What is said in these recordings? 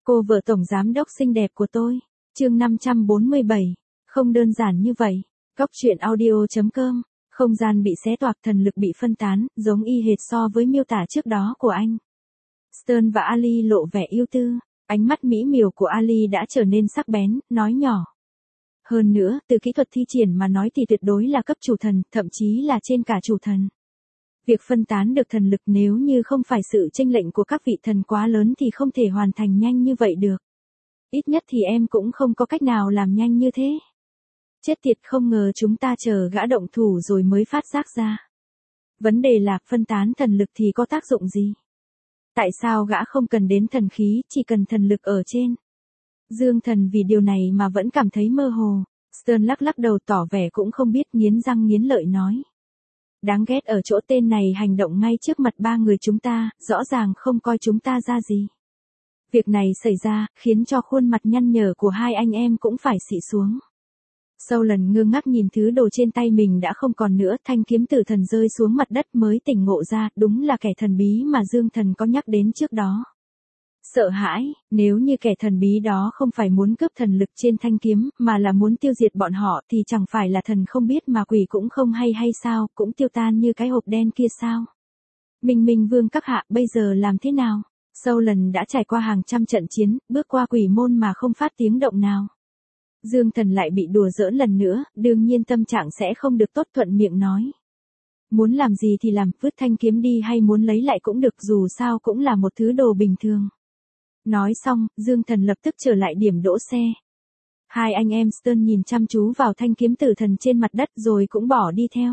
Cô vợ tổng giám đốc xinh đẹp của tôi. Chương 547. Không đơn giản như vậy. Góc truyện audio.com. Không gian bị xé toạc, thần lực bị phân tán, giống y hệt so với miêu tả trước đó của anh. Stern và Ali lộ vẻ ưu tư. Ánh mắt mỹ miều của Ali đã trở nên sắc bén, nói nhỏ. Hơn nữa, từ kỹ thuật thi triển mà nói thì tuyệt đối là cấp chủ thần, thậm chí là trên cả chủ thần. Việc phân tán được thần lực nếu như không phải sự chênh lệch của các vị thần quá lớn thì không thể hoàn thành nhanh như vậy được. Ít nhất thì em cũng không có cách nào làm nhanh như thế. Chết tiệt, không ngờ chúng ta chờ gã động thủ rồi mới phát giác ra. Vấn đề là phân tán thần lực thì có tác dụng gì? Tại sao gã không cần đến thần khí, chỉ cần thần lực ở trên? Dương Thần vì điều này mà vẫn cảm thấy mơ hồ. Stern lắc lắc đầu tỏ vẻ cũng không biết, nghiến răng nghiến lợi nói. Đáng ghét ở chỗ tên này hành động ngay trước mặt ba người chúng ta, rõ ràng không coi chúng ta ra gì. Việc này xảy ra, khiến cho khuôn mặt nhăn nhở của hai anh em cũng phải xị xuống. Sau lần ngơ ngác nhìn thứ đồ trên tay mình đã không còn nữa, thanh kiếm tử thần rơi xuống mặt đất mới tỉnh ngộ ra, đúng là kẻ thần bí mà Dương Thần có nhắc đến trước đó. Sợ hãi, nếu như kẻ thần bí đó không phải muốn cướp thần lực trên thanh kiếm, mà là muốn tiêu diệt bọn họ thì chẳng phải là thần không biết mà quỷ cũng không hay sao, cũng tiêu tan như cái hộp đen kia sao. Minh Vương các hạ, bây giờ làm thế nào? Sau lần đã trải qua hàng trăm trận chiến, bước qua quỷ môn mà không phát tiếng động nào. Dương Thần lại bị đùa giỡn lần nữa, đương nhiên tâm trạng sẽ không được tốt, thuận miệng nói. Muốn làm gì thì làm, vứt thanh kiếm đi hay muốn lấy lại cũng được, dù sao cũng là một thứ đồ bình thường. Nói xong, Dương Thần lập tức trở lại điểm đỗ xe. Hai anh em Stern nhìn chăm chú vào thanh kiếm tử thần trên mặt đất rồi cũng bỏ đi theo.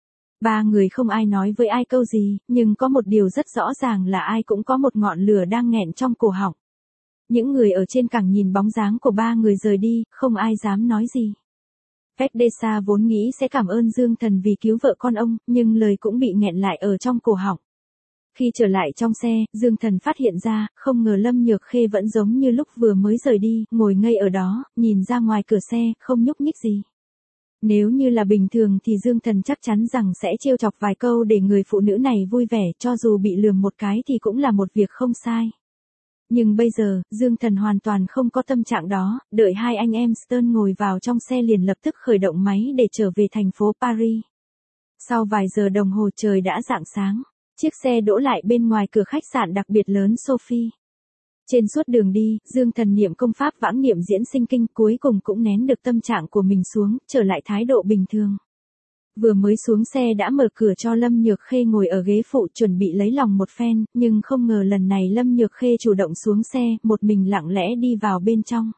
Ba người không ai nói với ai câu gì, nhưng có một điều rất rõ ràng là ai cũng có một ngọn lửa đang nghẹn trong cổ họng. Những người ở trên cảng nhìn bóng dáng của ba người rời đi, không ai dám nói gì. Fedesa vốn nghĩ sẽ cảm ơn Dương Thần vì cứu vợ con ông, nhưng lời cũng bị nghẹn lại ở trong cổ họng. Khi trở lại trong xe, Dương Thần phát hiện ra, không ngờ Lâm Nhược Khê vẫn giống như lúc vừa mới rời đi, ngồi ngây ở đó, nhìn ra ngoài cửa xe, không nhúc nhích gì. Nếu như là bình thường thì Dương Thần chắc chắn rằng sẽ trêu chọc vài câu để người phụ nữ này vui vẻ, cho dù bị lườm một cái thì cũng là một việc không sai. Nhưng bây giờ, Dương Thần hoàn toàn không có tâm trạng đó, đợi hai anh em Stern ngồi vào trong xe liền lập tức khởi động máy để trở về thành phố Paris. Sau vài giờ đồng hồ trời đã rạng sáng, chiếc xe đỗ lại bên ngoài cửa khách sạn đặc biệt lớn Sophie. Trên suốt đường đi, Dương Thần niệm công pháp vãng niệm diễn sinh kinh, cuối cùng cũng nén được tâm trạng của mình xuống, trở lại thái độ bình thường. Vừa mới xuống xe đã mở cửa cho Lâm Nhược Khê ngồi ở ghế phụ chuẩn bị lấy lòng một phen, nhưng không ngờ lần này Lâm Nhược Khê chủ động xuống xe, một mình lặng lẽ đi vào bên trong.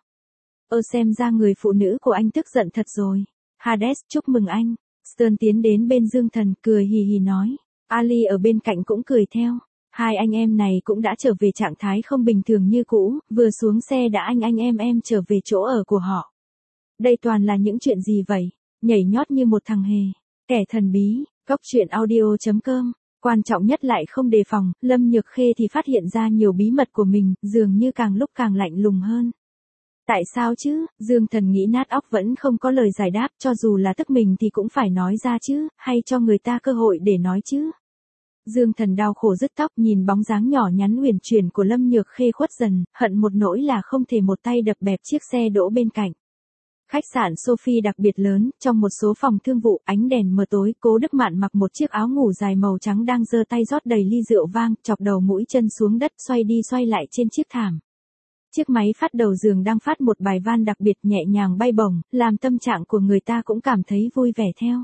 Xem ra người phụ nữ của anh tức giận thật rồi. Hades, chúc mừng anh. Stern tiến đến bên Dương Thần, cười hì hì nói. Ali ở bên cạnh cũng cười theo. Hai anh em này cũng đã trở về trạng thái không bình thường như cũ, vừa xuống xe đã anh em trở về chỗ ở của họ. Đây toàn là những chuyện gì vậy? Nhảy nhót như một thằng hề. Kẻ thần bí, góc truyện audio.com. Quan trọng nhất lại không đề phòng, Lâm Nhược Khê thì phát hiện ra nhiều bí mật của mình, dường như càng lúc càng lạnh lùng hơn. Tại sao chứ? Dương Thần nghĩ nát óc vẫn không có lời giải đáp, cho dù là tức mình thì cũng phải nói ra chứ, hay cho người ta cơ hội để nói chứ. Dương Thần đau khổ rứt tóc, nhìn bóng dáng nhỏ nhắn uyển chuyển của Lâm Nhược Khê khuất dần, hận một nỗi là không thể một tay đập bẹp chiếc xe đỗ bên cạnh. Khách sạn Sophie đặc biệt lớn, trong một số phòng thương vụ, ánh đèn mờ tối, Cố Đức Mạn mặc một chiếc áo ngủ dài màu trắng đang giơ tay rót đầy ly rượu vang, chọc đầu mũi chân xuống đất xoay đi xoay lại trên chiếc thảm. Chiếc máy phát đầu giường đang phát một bài van đặc biệt nhẹ nhàng bay bổng, làm tâm trạng của người ta cũng cảm thấy vui vẻ theo.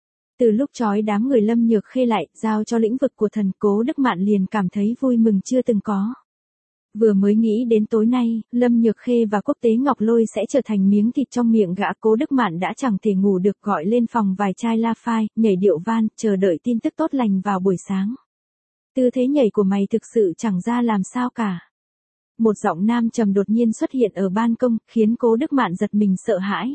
Từ lúc trói đám người Lâm Nhược Khê lại, giao cho lĩnh vực của thần, Cố Đức Mạn liền cảm thấy vui mừng chưa từng có. Vừa mới nghĩ đến tối nay, Lâm Nhược Khê và Quốc Tế Ngọc Lôi sẽ trở thành miếng thịt trong miệng gã, Cố Đức Mạn đã chẳng thể ngủ được, gọi lên phòng vài chai La Phai, nhảy điệu van, chờ đợi tin tức tốt lành vào buổi sáng. Tư thế nhảy của mày thực sự chẳng ra làm sao cả. Một giọng nam trầm đột nhiên xuất hiện ở ban công, khiến Cố Đức Mạn giật mình sợ hãi.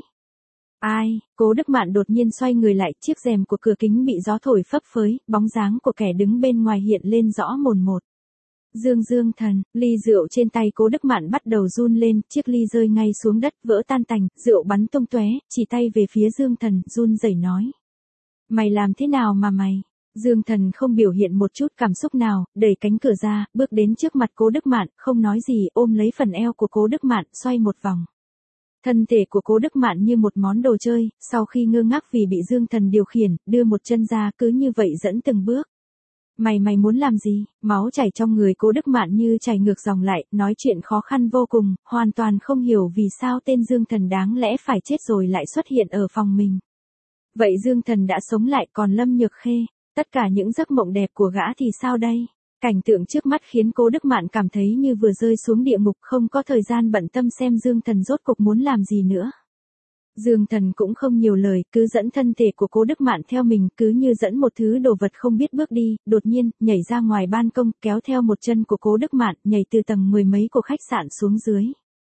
Ai? Cố Đức Mạn đột nhiên xoay người lại, chiếc rèm của cửa kính bị gió thổi phấp phới, bóng dáng của kẻ đứng bên ngoài hiện lên rõ mồn một. Dương Thần, ly rượu trên tay Cố Đức Mạn bắt đầu run lên, chiếc ly rơi ngay xuống đất, vỡ tan tành, rượu bắn tung tóe, chỉ tay về phía Dương Thần, run rẩy nói. Mày làm thế nào mà mày? Dương Thần không biểu hiện một chút cảm xúc nào, đẩy cánh cửa ra, bước đến trước mặt Cố Đức Mạn, không nói gì, ôm lấy phần eo của Cố Đức Mạn, xoay một vòng. Thân thể của Cố Đức Mạn như một món đồ chơi, sau khi ngơ ngác vì bị Dương Thần điều khiển, đưa một chân ra, cứ như vậy dẫn từng bước. Mày muốn làm gì? Máu chảy trong người Cố Đức Mạn như chảy ngược dòng lại, nói chuyện khó khăn vô cùng, hoàn toàn không hiểu vì sao tên Dương Thần đáng lẽ phải chết rồi lại xuất hiện ở phòng mình. Vậy Dương Thần đã sống lại, còn Lâm Nhược Khê, tất cả những giấc mộng đẹp của gã thì sao đây? Cảnh tượng trước mắt khiến Cố Đức Mạn cảm thấy như vừa rơi xuống địa ngục, không có thời gian bận tâm xem Dương Thần rốt cục muốn làm gì nữa. Dương Thần cũng không nhiều lời, cứ dẫn thân thể của Cố Đức Mạn theo mình, cứ như dẫn một thứ đồ vật không biết bước đi, đột nhiên, nhảy ra ngoài ban công, kéo theo một chân của Cố Đức Mạn, nhảy từ tầng 10 mấy của khách sạn xuống dưới.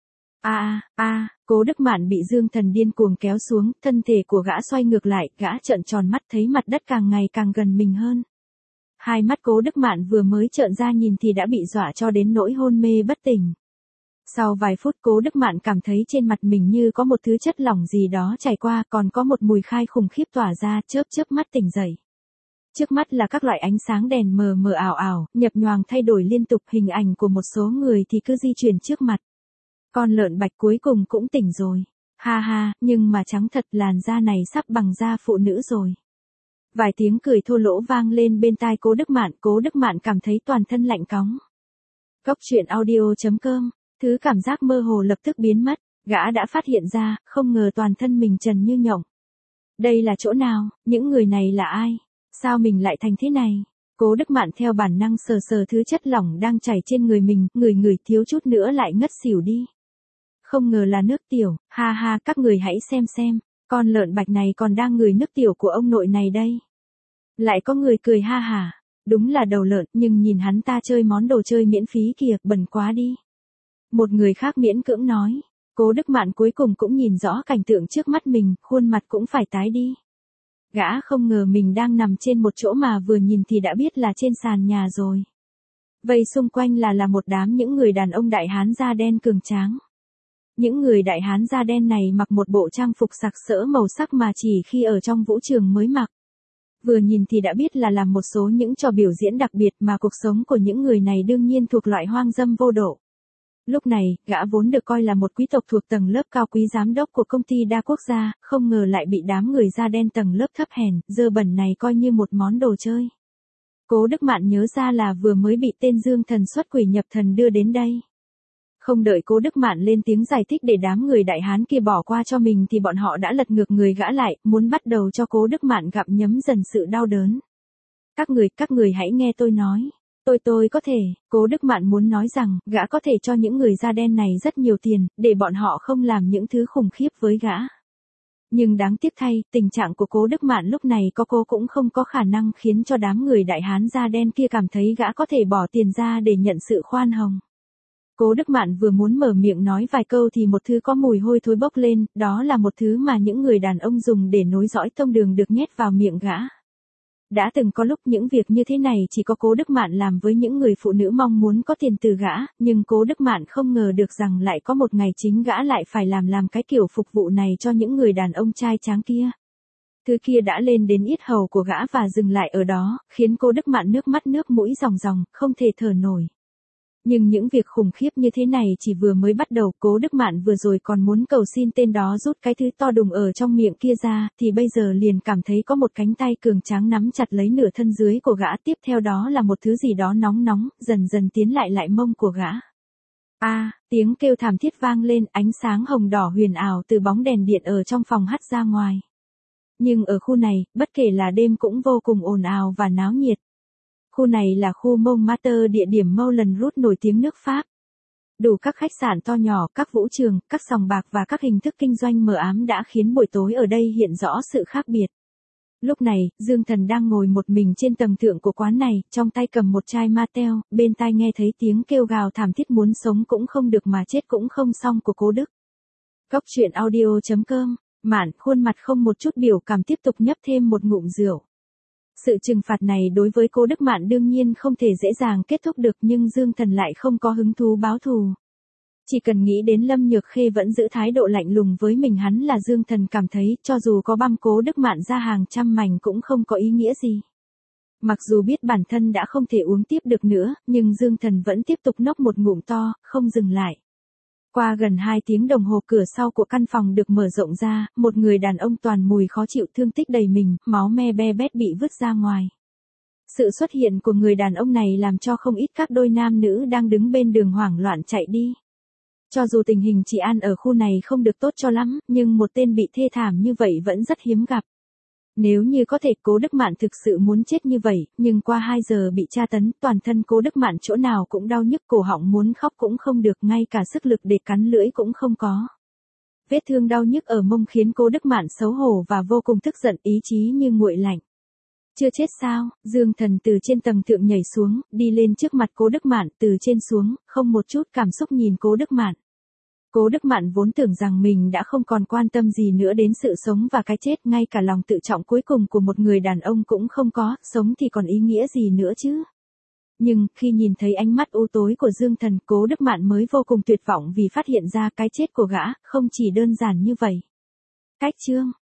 Cố Đức Mạn bị Dương Thần điên cuồng kéo xuống, thân thể của gã xoay ngược lại, gã trợn tròn mắt thấy mặt đất càng ngày càng gần mình hơn. Hai mắt Cố Đức Mạn vừa mới trợn ra nhìn thì đã bị dọa cho đến nỗi hôn mê bất tỉnh. Sau vài phút Cố Đức Mạn cảm thấy trên mặt mình như có một thứ chất lỏng gì đó chảy qua, còn có một mùi khai khủng khiếp tỏa ra, chớp mắt tỉnh dậy. Trước mắt là các loại ánh sáng đèn mờ mờ ảo ảo, nhập nhoàng thay đổi liên tục, hình ảnh của một số người thì cứ di chuyển trước mặt. Con lợn bạch cuối cùng cũng tỉnh rồi. Ha, nhưng mà trắng thật, làn da này sắp bằng da phụ nữ rồi. Vài tiếng cười thô lỗ vang lên bên tai Cố Đức Mạn cảm thấy toàn thân lạnh cóng. Góc truyện audio.com, thứ cảm giác mơ hồ lập tức biến mất, gã đã phát hiện ra, không ngờ toàn thân mình trần như nhộng. Đây là chỗ nào, những người này là ai? Sao mình lại thành thế này? Cố Đức Mạn theo bản năng sờ thứ chất lỏng đang chảy trên người mình, người thiếu chút nữa lại ngất xỉu đi. Không ngờ là nước tiểu, ha, các người hãy xem, con lợn bạch này còn đang ngửi nước tiểu của ông nội này đây. Lại có người cười ha hả, đúng là đầu lợn, nhưng nhìn hắn ta chơi món đồ chơi miễn phí kìa, bẩn quá đi. Một người khác miễn cưỡng nói. Cố Đức Mạn cuối cùng cũng nhìn rõ cảnh tượng trước mắt mình, khuôn mặt cũng phải tái đi. Gã không ngờ mình đang nằm trên một chỗ mà vừa nhìn thì đã biết là trên sàn nhà rồi. Vây xung quanh là một đám những người đàn ông đại hán da đen cường tráng. Những người đại hán da đen này mặc một bộ trang phục sặc sỡ màu sắc mà chỉ khi ở trong vũ trường mới mặc. Vừa nhìn thì đã biết là làm một số những trò biểu diễn đặc biệt mà cuộc sống của những người này đương nhiên thuộc loại hoang dâm vô độ. Lúc này, gã vốn được coi là một quý tộc thuộc tầng lớp cao quý giám đốc của công ty đa quốc gia, không ngờ lại bị đám người da đen tầng lớp thấp hèn, dơ bẩn này coi như một món đồ chơi. Cố Đức Mạn nhớ ra là vừa mới bị tên Dương Thần xuất quỷ nhập thần đưa đến đây. Không đợi Cố Đức Mạn lên tiếng giải thích để đám người đại hán kia bỏ qua cho mình thì bọn họ đã lật ngược người gã lại, muốn bắt đầu cho Cố Đức Mạn gặm nhấm dần sự đau đớn. Các người hãy nghe tôi nói. Tôi có thể, Cố Đức Mạn muốn nói rằng, gã có thể cho những người da đen này rất nhiều tiền, để bọn họ không làm những thứ khủng khiếp với gã. Nhưng đáng tiếc thay, tình trạng của Cố Đức Mạn lúc này cô cũng không có khả năng khiến cho đám người đại hán da đen kia cảm thấy gã có thể bỏ tiền ra để nhận sự khoan hồng. Cố Đức Mạn vừa muốn mở miệng nói vài câu thì một thứ có mùi hôi thối bốc lên, đó là một thứ mà những người đàn ông dùng để nối dõi tông đường được nhét vào miệng gã. Đã từng có lúc những việc như thế này chỉ có Cố Đức Mạn làm với những người phụ nữ mong muốn có tiền từ gã, nhưng Cố Đức Mạn không ngờ được rằng lại có một ngày chính gã lại phải làm cái kiểu phục vụ này cho những người đàn ông trai tráng kia. Thứ kia đã lên đến yết hầu của gã và dừng lại ở đó, khiến Cố Đức Mạn nước mắt nước mũi ròng, không thể thở nổi. Nhưng những việc khủng khiếp như thế này chỉ vừa mới bắt đầu, Cố Đức Mạn vừa rồi còn muốn cầu xin tên đó rút cái thứ to đùng ở trong miệng kia ra, thì bây giờ liền cảm thấy có một cánh tay cường tráng nắm chặt lấy nửa thân dưới của gã, tiếp theo đó là một thứ gì đó nóng, dần tiến lại mông của gã. Tiếng kêu thảm thiết vang lên, ánh sáng hồng đỏ huyền ảo từ bóng đèn điện ở trong phòng hắt ra ngoài. Nhưng ở khu này, bất kể là đêm cũng vô cùng ồn ào và náo nhiệt. Khu này là khu Montmartre, địa điểm Moulin Rouge nổi tiếng nước Pháp. Đủ các khách sạn to nhỏ, các vũ trường, các sòng bạc và các hình thức kinh doanh mờ ám đã khiến buổi tối ở đây hiện rõ sự khác biệt. Lúc này, Dương Thần đang ngồi một mình trên tầng thượng của quán này, trong tay cầm một chai Martell, bên tai nghe thấy tiếng kêu gào thảm thiết muốn sống cũng không được mà chết cũng không xong của Cố Đức. Góc truyện audio.com, Mạn khuôn mặt không một chút biểu cảm tiếp tục nhấp thêm một ngụm rượu. Sự trừng phạt này đối với Cố Đức Mạn đương nhiên không thể dễ dàng kết thúc được, nhưng Dương Thần lại không có hứng thú báo thù. Chỉ cần nghĩ đến Lâm Nhược Khê vẫn giữ thái độ lạnh lùng với mình, hắn là Dương Thần cảm thấy cho dù có băm Cố Đức Mạn ra hàng trăm mảnh cũng không có ý nghĩa gì. Mặc dù biết bản thân đã không thể uống tiếp được nữa, nhưng Dương Thần vẫn tiếp tục nốc một ngụm to, không dừng lại. Qua gần 2 tiếng đồng hồ cửa sau của căn phòng được mở rộng ra, một người đàn ông toàn mùi khó chịu thương tích đầy mình, máu me be bét bị vứt ra ngoài. Sự xuất hiện của người đàn ông này làm cho không ít các đôi nam nữ đang đứng bên đường hoảng loạn chạy đi. Cho dù tình hình trị an ở khu này không được tốt cho lắm, nhưng một tên bị thê thảm như vậy vẫn rất hiếm gặp. Nếu như có thể Cố Đức Mạn thực sự muốn chết như vậy, nhưng qua 2 giờ bị tra tấn, toàn thân Cố Đức Mạn chỗ nào cũng đau nhức, cổ họng muốn khóc cũng không được, ngay cả sức lực để cắn lưỡi cũng không có. Vết thương đau nhức ở mông khiến Cố Đức Mạn xấu hổ và vô cùng tức giận, ý chí như nguội lạnh. Chưa chết sao? Dương Thần từ trên tầng thượng nhảy xuống, đi lên trước mặt Cố Đức Mạn, từ trên xuống, không một chút cảm xúc nhìn Cố Đức Mạn. Cố Đức Mạn vốn tưởng rằng mình đã không còn quan tâm gì nữa đến sự sống và cái chết, ngay cả lòng tự trọng cuối cùng của một người đàn ông cũng không có, sống thì còn ý nghĩa gì nữa chứ. Nhưng, khi nhìn thấy ánh mắt u tối của Dương Thần, Cố Đức Mạn mới vô cùng tuyệt vọng vì phát hiện ra cái chết của gã, không chỉ đơn giản như vậy. Cách chương